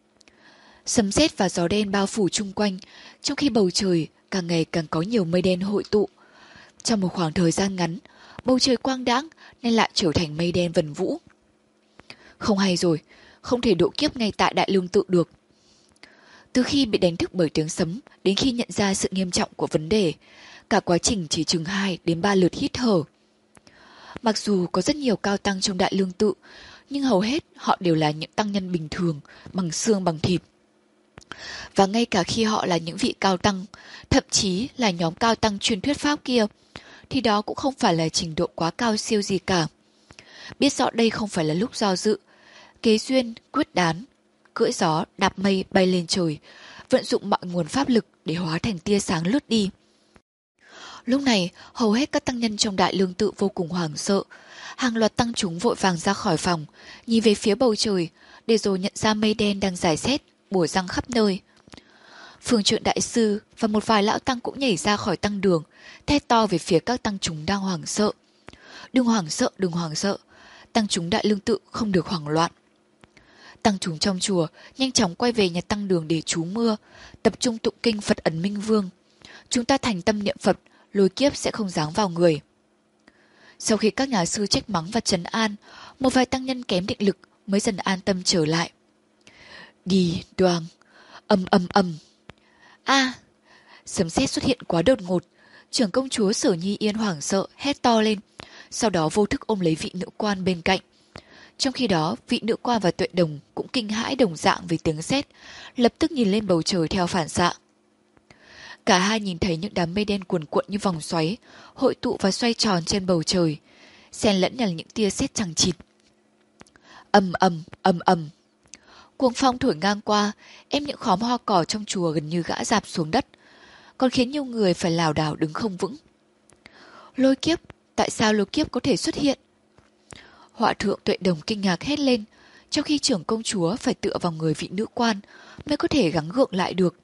Sấm sét và gió đen bao phủ chung quanh, trong khi bầu trời càng ngày càng có nhiều mây đen hội tụ. Trong một khoảng thời gian ngắn, bầu trời quang đãng nên lại trở thành mây đen vần vũ. Không hay rồi, không thể độ kiếp ngay tại Đại Lương Tự được. Từ khi bị đánh thức bởi tiếng sấm đến khi nhận ra sự nghiêm trọng của vấn đề, cả quá trình chỉ chừng hai đến ba lượt hít thở. Mặc dù có rất nhiều cao tăng trong Đại Lương Tự, nhưng hầu hết họ đều là những tăng nhân bình thường, bằng xương bằng thịt. Và ngay cả khi họ là những vị cao tăng, thậm chí là nhóm cao tăng truyền thuyết pháp kia, thì đó cũng không phải là trình độ quá cao siêu gì cả. Biết rõ đây không phải là lúc do dự, Kế Duyên quyết đoán, cưỡi gió đạp mây bay lên trời, vận dụng mọi nguồn pháp lực để hóa thành tia sáng lướt đi. Lúc này, hầu hết các tăng nhân trong Đại Lương Tự vô cùng hoảng sợ. Hàng loạt tăng chúng vội vàng ra khỏi phòng, nhìn về phía bầu trời, để rồi nhận ra mây đen đang rải rét, bủa răng khắp nơi. Phương Trượng Đại Sư và một vài lão tăng cũng nhảy ra khỏi tăng đường, thét to về phía các tăng chúng đang hoảng sợ. Đừng hoảng sợ, đừng hoảng sợ. Tăng chúng Đại Lương Tự không được hoảng loạn. Tăng chúng trong chùa nhanh chóng quay về nhà tăng đường để trú mưa, tập trung tụng kinh Phật Ấn Minh Vương. Chúng ta thành tâm niệm Phật, lôi kiếp sẽ không giáng vào người. Sau khi các nhà sư trách mắng và trấn an, một vài tăng nhân kém định lực mới dần an tâm trở lại. Đi đoàng, ầm ầm ầm. A, sấm sét xuất hiện quá đột ngột, trưởng công chúa Sở Nhi Yên hoảng sợ hét to lên, sau đó vô thức ôm lấy vị nữ quan bên cạnh. Trong khi đó, vị nữ quan và Tuệ Đồng cũng kinh hãi đồng dạng vì tiếng sét, lập tức nhìn lên bầu trời theo phản xạ. Cả hai nhìn thấy những đám mây đen cuồn cuộn như vòng xoáy, hội tụ và xoay tròn trên bầu trời, xen lẫn là những tia sét chằng chịt. Ầm ầm, ầm ầm. Cuồng phong thổi ngang qua, ép những khóm hoa cỏ trong chùa gần như gã rạp xuống đất, còn khiến nhiều người phải lảo đảo đứng không vững. Lôi kiếp, tại sao lôi kiếp có thể xuất hiện? Họa thượng Tuệ Đồng kinh ngạc hét lên, trong khi trưởng công chúa phải tựa vào người vị nữ quan mới có thể gắng gượng lại được.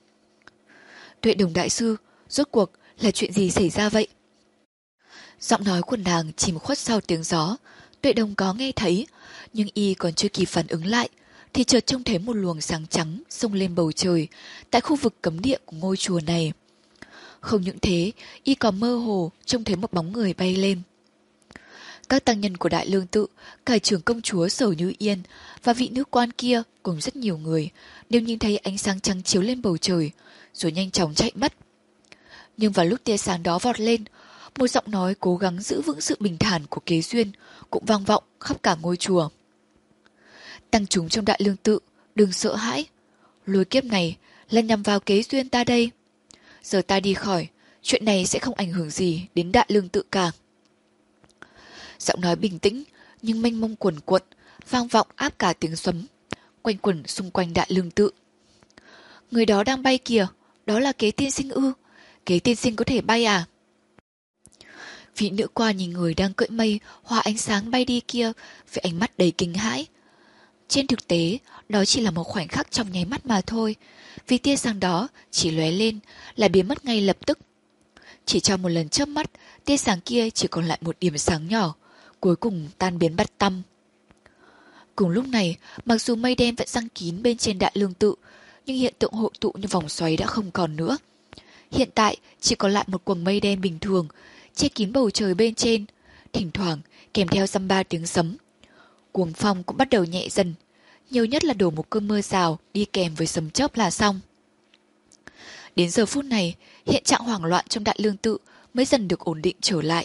Tuệ Đồng đại sư, rốt cuộc là chuyện gì xảy ra vậy? Giọng nói của nàng chìm khuất sau tiếng gió. Tuệ Đồng có nghe thấy, nhưng y còn chưa kịp phản ứng lại, thì chợt trông thấy một luồng sáng trắng xông lên bầu trời tại khu vực cấm địa của ngôi chùa này. Không những thế, y còn mơ hồ trông thấy một bóng người bay lên. Các tăng nhân của Đại Lương Tự, cả trưởng công chúa Sở Như Yên và vị nữ quan kia cùng rất nhiều người đều nhìn thấy ánh sáng trắng chiếu lên bầu trời, rồi nhanh chóng chạy mất. Nhưng vào lúc tia sáng đó vọt lên, một giọng nói cố gắng giữ vững sự bình thản của Kế Duyên cũng vang vọng khắp cả ngôi chùa. Tăng chúng trong Đại Lương Tự, đừng sợ hãi. Lôi kiếp này là nhằm vào Kế Duyên ta đây. Giờ ta đi khỏi, chuyện này sẽ không ảnh hưởng gì đến Đại Lương Tự cả. Giọng nói bình tĩnh nhưng mênh mông quần quận, vang vọng áp cả tiếng sấm, quanh quẩn xung quanh Đại Lương Tự. Người đó đang bay kìa, đó là Kế tiên sinh ư? Kế tiên sinh có thể bay à? Vị nữ quan nhìn người đang cưỡi mây hòa ánh sáng bay đi kia với ánh mắt đầy kinh hãi. Trên thực tế, đó chỉ là một khoảnh khắc trong nháy mắt mà thôi, vì tia sáng đó chỉ lóe lên là biến mất ngay lập tức. Chỉ trong một lần chớp mắt, tia sáng kia chỉ còn lại một điểm sáng nhỏ, cuối cùng tan biến bặt tăm. Cùng lúc này, mặc dù mây đen vẫn giăng kín bên trên Đại Lương Tự, nhưng hiện tượng hội tụ như vòng xoáy đã không còn nữa. Hiện tại chỉ còn lại một quầng mây đen bình thường, che kín bầu trời bên trên, thỉnh thoảng kèm theo dăm ba tiếng sấm. Cuồng phong cũng bắt đầu nhẹ dần, nhiều nhất là đổ một cơn mưa rào đi kèm với sấm chớp là xong. Đến giờ phút này, hiện trạng hoảng loạn trong Đại Lương Tự mới dần được ổn định trở lại.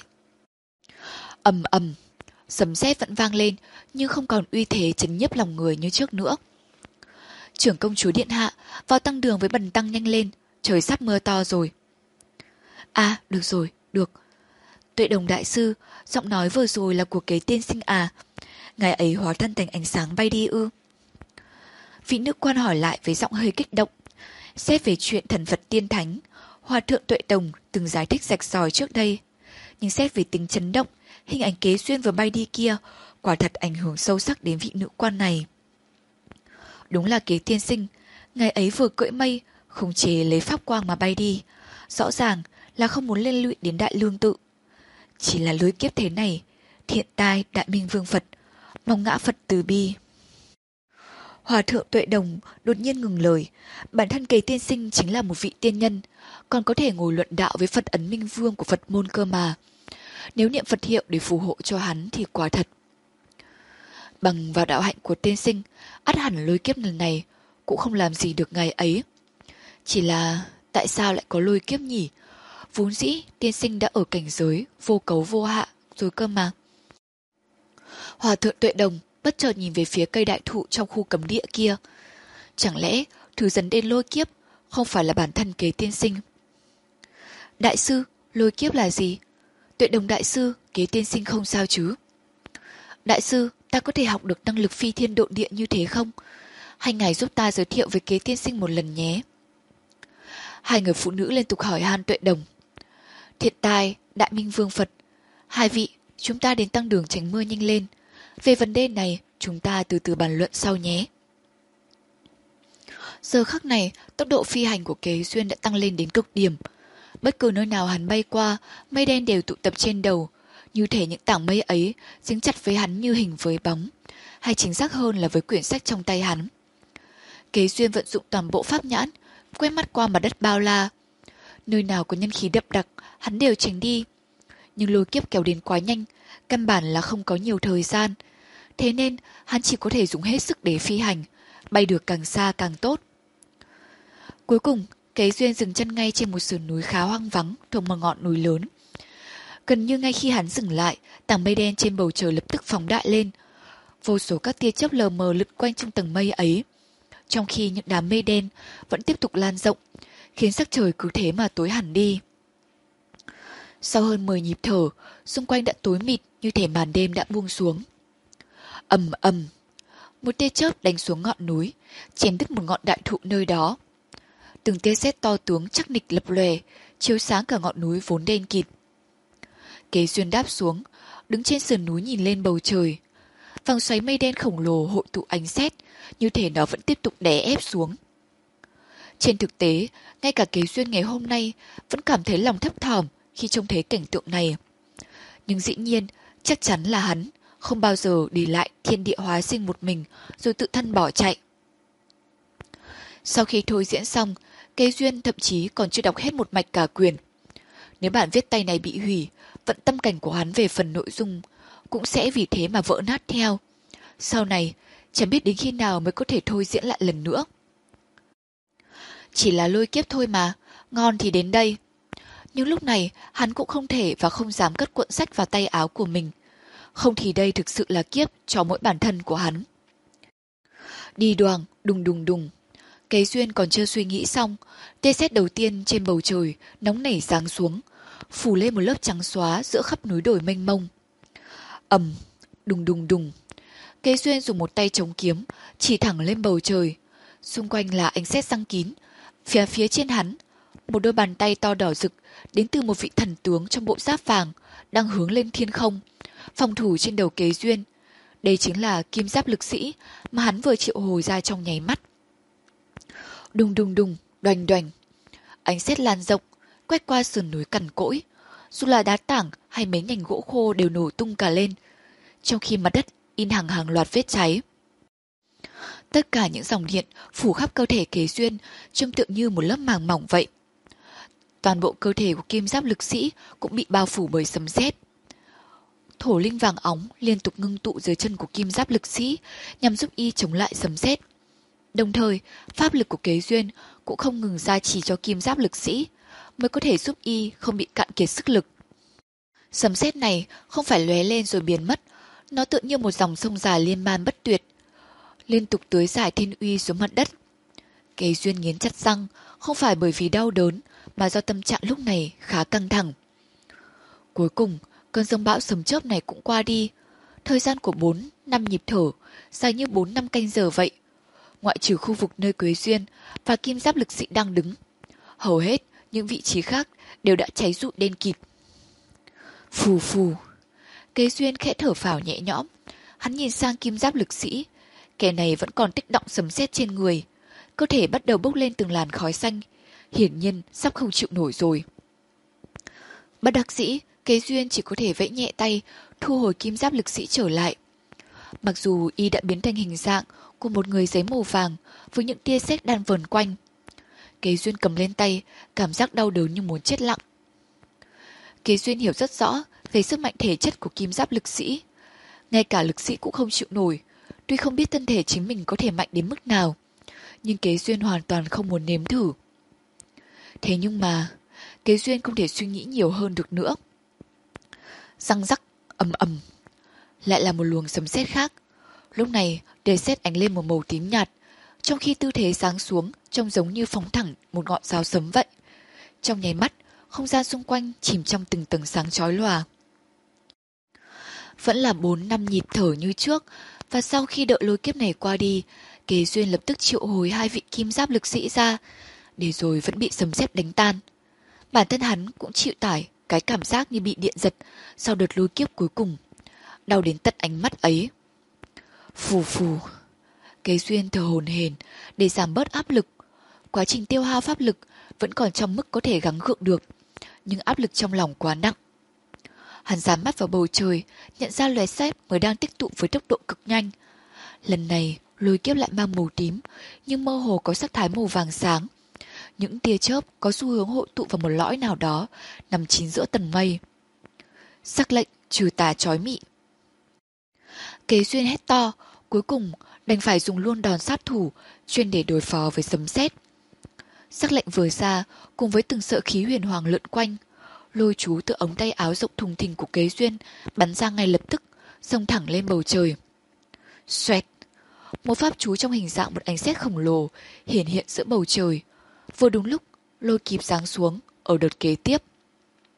Ầm ầm, sấm sét vẫn vang lên, nhưng không còn uy thế chấn nhiếp lòng người như trước nữa. Trưởng công chúa điện hạ, vào tăng đường với bần tăng nhanh lên, trời sắp mưa to rồi. À, được rồi, được. Tuệ Đồng đại sư, giọng nói vừa rồi là của Kế tiên sinh à? Ngài ấy hóa thân thành ánh sáng bay đi ư? Vị nữ quan hỏi lại với giọng hơi kích động. Xét về chuyện thần Phật tiên thánh, Hòa thượng Tuệ Đồng từng giải thích rạch ròi trước đây. Nhưng xét về tính chấn động, hình ảnh Kế Duyên vừa bay đi kia quả thật ảnh hưởng sâu sắc đến vị nữ quan này. Đúng là Kế tiên sinh, ngài ấy vừa cưỡi mây, khống chế lấy pháp quang mà bay đi. Rõ ràng là không muốn liên lụy đến Đại Lương Tự. Chỉ là lối kiếp thế này, thiện tai Đại Minh Vương Phật, mong ngã Phật từ bi. Hòa thượng Tuệ Đồng đột nhiên ngừng lời. Bản thân Kế tiên sinh chính là một vị tiên nhân, còn có thể ngồi luận đạo với Phật Ấn Minh Vương của Phật môn cơ mà. Nếu niệm Phật hiệu để phù hộ cho hắn thì quả thật. Bằng vào đạo hạnh của tiên sinh, ắt hẳn lôi kiếp lần này cũng không làm gì được ngài ấy. Chỉ là tại sao lại có lôi kiếp nhỉ? Vốn dĩ tiên sinh đã ở cảnh giới vô cấu vô hạ rồi cơ mà. Hòa thượng Tuệ Đồng bất chợt nhìn về phía cây đại thụ trong khu cấm địa kia. Chẳng lẽ thứ dẫn đến lôi kiếp không phải là bản thân Kế tiên sinh? Đại sư, lôi kiếp là gì? Tuệ Đồng đại sư, Kế tiên sinh không sao chứ? Đại sư, ta có thể học được năng lực phi thiên độn địa như thế không? Hay ngài giúp ta giới thiệu với Kế tiên sinh một lần nhé? Hai người phụ nữ liên tục hỏi han Tuệ Đồng. Thiện tai, Đại Minh Vương Phật, hai vị, chúng ta đến tăng đường tránh mưa nhanh lên. Về vấn đề này, chúng ta từ từ bàn luận sau nhé. Giờ khắc này, tốc độ phi hành của Kế Duyên đã tăng lên đến cực điểm. Bất cứ nơi nào hắn bay qua, mây đen đều tụ tập trên đầu, như thể những tảng mây ấy dính chặt với hắn như hình với bóng, hay chính xác hơn là với quyển sách trong tay hắn. Kế Duyên vận dụng toàn bộ pháp nhãn, quét mắt qua mặt đất bao la. Nơi nào có nhân khí đậm đặc, hắn đều tránh đi. Nhưng lôi kiếp kéo đến quá nhanh, căn bản là không có nhiều thời gian. Thế nên, hắn chỉ có thể dùng hết sức để phi hành, bay được càng xa càng tốt. Cuối cùng, Kế Duyên dừng chân ngay trên một sườn núi khá hoang vắng thuộc một ngọn núi lớn. Gần như ngay khi hắn dừng lại, tảng mây đen trên bầu trời lập tức phóng đại lên. Vô số các tia chớp lờ mờ lượn quanh trong tầng mây ấy, trong khi những đám mây đen vẫn tiếp tục lan rộng, khiến sắc trời cứ thế mà tối hẳn đi. Sau hơn mười nhịp thở, xung quanh đã tối mịt như thể màn đêm đã buông xuống. Ầm ầm, Một tia chớp đánh xuống ngọn núi, chém đứt một ngọn đại thụ nơi đó. Từng tia sét to tướng chắc nịch lập lòe, chiếu sáng cả ngọn núi vốn đen kịt. Kế Duyên đáp xuống, đứng trên sườn núi nhìn lên bầu trời. Vòng xoáy mây đen khổng lồ hội tụ ánh sét, như thể nó vẫn tiếp tục đè ép xuống. Trên thực tế, ngay cả Kế Duyên ngày hôm nay vẫn cảm thấy lòng thấp thỏm khi trông thấy cảnh tượng này. Nhưng dĩ nhiên, chắc chắn là hắn không bao giờ để lại thiên địa hóa sinh một mình rồi tự thân bỏ chạy. Sau khi thôi diễn xong, Kế Duyên thậm chí còn chưa đọc hết một mạch cả quyển. Nếu bản viết tay này bị hủy, vận tâm cảnh của hắn về phần nội dung cũng sẽ vì thế mà vỡ nát theo. Sau này, chẳng biết đến khi nào mới có thể thôi diễn lại lần nữa. Chỉ là lôi kiếp thôi mà, ngon thì đến đây. Nhưng lúc này, hắn cũng không thể và không dám cất cuộn sách vào tay áo của mình. Không thì đây thực sự là kiếp cho mỗi bản thân của hắn. Đi đoàng, đùng đùng đùng. Kế Duyên còn chưa suy nghĩ xong, tia sét đầu tiên trên bầu trời nóng nảy giáng xuống, phủ lên một lớp trắng xóa giữa khắp núi đồi mênh mông. Ầm, đùng đùng đùng. Kế Duyên dùng một tay chống kiếm, chỉ thẳng lên bầu trời. Xung quanh là ánh sét giăng kín. Phía phía trên hắn, một đôi bàn tay to đỏ rực đến từ một vị thần tướng trong bộ giáp vàng đang hướng lên thiên không, phòng thủ trên đầu Kế Duyên. Đây chính là kim giáp lực sĩ mà hắn vừa triệu hồi ra trong nháy mắt. Đùng đùng đùng, đoành đoành. Ánh sét lan rộng, quét qua sườn núi cằn cỗi. Dù là đá tảng hay mấy nhành gỗ khô đều nổ tung cả lên, trong khi mặt đất in hàng hàng loạt vết cháy. Tất cả những dòng điện phủ khắp cơ thể Kế Duyên trông tựa như một lớp màng mỏng vậy. Toàn bộ cơ thể của kim giáp lực sĩ cũng bị bao phủ bởi sấm sét. Thổ linh vàng óng liên tục ngưng tụ dưới chân của kim giáp lực sĩ nhằm giúp y chống lại sấm sét. Đồng thời, pháp lực của Kế Duyên cũng không ngừng gia trì cho kim giáp lực sĩ, mới có thể giúp y không bị cạn kiệt sức lực. Sấm sét này không phải lóe lên rồi biến mất, nó tựa như một dòng sông dài liên man bất tuyệt, liên tục tưới rải thiên uy xuống mặt đất. Kế Duyên nghiến chặt răng, không phải bởi vì đau đớn, mà do tâm trạng lúc này khá căng thẳng. Cuối cùng, cơn giông bão sấm chớp này cũng qua đi. Thời gian của bốn năm nhịp thở, dài như bốn năm canh giờ vậy. Ngoại trừ khu vực nơi Kế Duyên và kim giáp lực sĩ đang đứng, hầu hết những vị trí khác đều đã cháy rụi đen kịt. Phù phù. Kế Duyên khẽ thở phào nhẹ nhõm. Hắn nhìn sang kim giáp lực sĩ. Kẻ này vẫn còn tích động sấm sét trên người. Cơ thể bắt đầu bốc lên từng làn khói xanh. Hiển nhiên sắp không chịu nổi rồi. Bất đắc dĩ, Kế Duyên chỉ có thể vẫy nhẹ tay, thu hồi kim giáp lực sĩ trở lại. Mặc dù y đã biến thành hình dạng của một người giấy màu vàng với những tia sét đan vờn quanh. Kế Duyên cầm lên tay, cảm giác đau đớn như muốn chết lặng. Kế Duyên hiểu rất rõ về sức mạnh thể chất của kim giáp lực sĩ. Ngay cả lực sĩ cũng không chịu nổi, tuy không biết thân thể chính mình có thể mạnh đến mức nào, nhưng Kế Duyên hoàn toàn không muốn nếm thử. Thế nhưng mà, Kế Duyên không thể suy nghĩ nhiều hơn được nữa. Răng rắc, ầm ầm. Lại là một luồng sấm sét khác. Lúc này, đề sét ánh lên một màu tím nhạt, trong khi tư thế giáng xuống trông giống như phóng thẳng một ngọn giáo sấm vậy. Trong nháy mắt, không gian xung quanh chìm trong từng tầng sáng chói lòa. Vẫn là bốn năm nhịp thở như trước, và sau khi đợi lôi kiếp này qua đi, Kế Duyên lập tức triệu hồi hai vị kim giáp lực sĩ ra, để rồi vẫn bị sấm sét đánh tan. Bản thân hắn cũng chịu tải cái cảm giác như bị điện giật sau đợt lôi kiếp cuối cùng, đau đến tận ánh mắt ấy. Phù phù. Kế Duyên thở hổn hển để giảm bớt áp lực. Quá trình tiêu hao pháp lực vẫn còn trong mức có thể gắng gượng được, nhưng áp lực trong lòng quá nặng. Hắn dán mắt vào bầu trời, nhận ra lóe sét mới đang tích tụ với tốc độ cực nhanh. Lần này, lôi kiếp lại mang màu tím, nhưng mơ hồ có sắc thái màu vàng sáng. Những tia chớp có xu hướng hội tụ vào một lõi nào đó, nằm chín giữa tầng mây. Sắc lệnh trừ tà chói mị. Kế Duyên hét to, cuối cùng đành phải dùng luôn đòn sát thủ, chuyên để đối phó với sấm sét. Sắc lệnh vừa ra, cùng với từng sợi khí huyền hoàng lượn quanh, lôi chú từ ống tay áo rộng thùng thình của Kế Duyên bắn ra ngay lập tức, xông thẳng lên bầu trời. Xoẹt! Một pháp chú trong hình dạng một ánh sét khổng lồ hiển hiện giữa bầu trời. Vừa đúng lúc, lôi kịp giáng xuống ở đợt kế tiếp.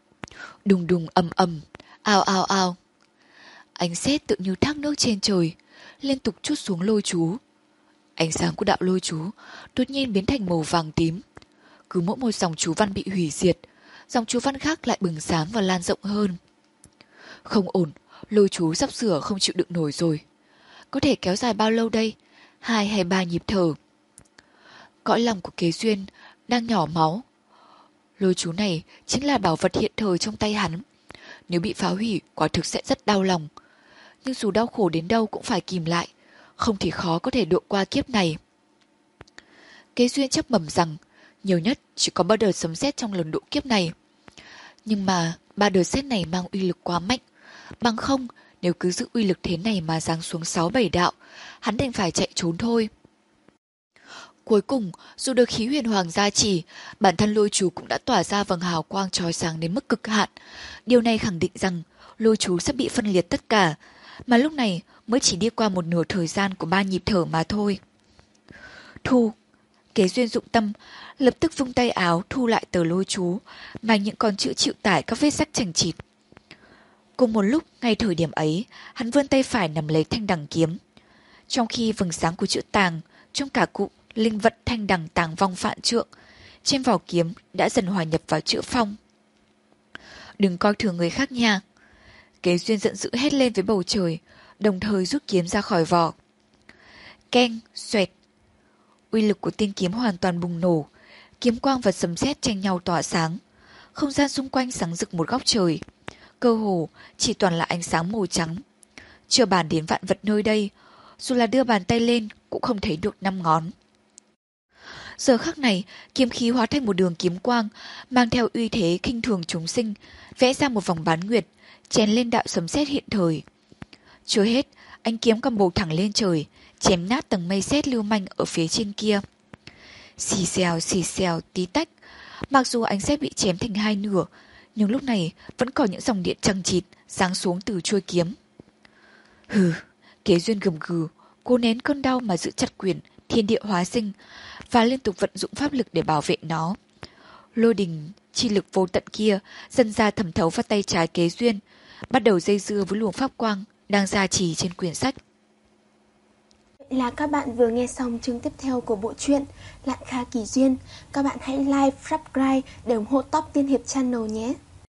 Đùng đùng ầm ầm, ao ao ao. Ánh sét tự như thác nước trên trời, liên tục trút xuống lôi chú. Ánh sáng của đạo lôi chú đột nhiên biến thành màu vàng tím. Cứ mỗi một dòng chú văn bị hủy diệt, dòng chú văn khác lại bừng sáng và lan rộng hơn. Không ổn, lôi chú sắp sửa không chịu đựng nổi rồi. Có thể kéo dài bao lâu đây? Hai hay ba nhịp thở. Cõi lòng của Kế Duyên đang nhỏ máu. Lôi chú này chính là bảo vật hiện thời trong tay hắn. Nếu bị phá hủy, quả thực sẽ rất đau lòng. Nhưng dù đau khổ đến đâu cũng phải kìm lại, không thì khó có thể độ qua kiếp này. Kế Duyên chấp mầm rằng nhiều nhất chỉ có ba đợt sấm sét trong lần độ kiếp này. Nhưng mà ba đợt sét này mang uy lực quá mạnh. Bằng không, nếu cứ giữ uy lực thế này mà giáng xuống sáu bảy đạo, hắn đành phải chạy trốn thôi. Cuối cùng, dù được khí huyền hoàng gia trì, bản thân lôi chú cũng đã tỏa ra vầng hào quang chói sáng đến mức cực hạn. Điều này khẳng định rằng lôi chú sẽ bị phân liệt tất cả, mà lúc này mới chỉ đi qua một nửa thời gian của ba nhịp thở mà thôi. Thu, Kế Duyên dụng tâm, lập tức vung tay áo thu lại tờ lôi chú, mà những con chữ chịu tải các vết rách chằng chịt. Cùng một lúc, ngay thời điểm ấy, hắn vươn tay phải nắm lấy thanh đằng kiếm. Trong khi vầng sáng của chữ tàng, trong cả cụ linh vận thanh đằng tàng vong phạn trượng, trên vỏ kiếm đã dần hòa nhập vào chữ phong. Đừng coi thường người khác nha. Kế Duyên giận dữ hét lên với bầu trời, đồng thời rút kiếm ra khỏi vỏ. Keng, xoẹt. Uy lực của tiên kiếm hoàn toàn bùng nổ, kiếm quang và sấm sét tranh nhau tỏa sáng. Không gian xung quanh sáng rực một góc trời. Cơ hồ chỉ toàn là ánh sáng màu trắng. Chưa bàn đến vạn vật nơi đây, dù là đưa bàn tay lên cũng không thấy được năm ngón. Giờ khắc này, kiếm khí hóa thành một đường kiếm quang, mang theo uy thế khinh thường chúng sinh, vẽ ra một vòng bán nguyệt, chèn lên đạo sấm sét hiện thời. Chưa hết, ánh kiếm cầm bầu thẳng lên trời, chém nát tầng mây sét lưu manh ở phía trên kia. Xì xèo xì xèo tí tách, mặc dù ánh sét bị chém thành hai nửa, nhưng lúc này vẫn còn những dòng điện chằng chịt giáng xuống từ chuôi kiếm. Hừ, Kế Duyên gầm gừ, cố nén cơn đau mà giữ chặt quyền thiên địa hóa sinh và liên tục vận dụng pháp lực để bảo vệ nó. Lôi đình chi lực vô tận kia dần ra thẩm thấu vào tay trái Kế Duyên, bắt đầu dây dưa với luồng pháp quang đang gia trì trên quyển sách. Vậy là các bạn vừa nghe xong chương tiếp theo của bộ truyện Lạn Kha Kỳ Duyên. Các bạn hãy like, subscribe để ủng hộ Top Tiên Hiệp Channel nhé.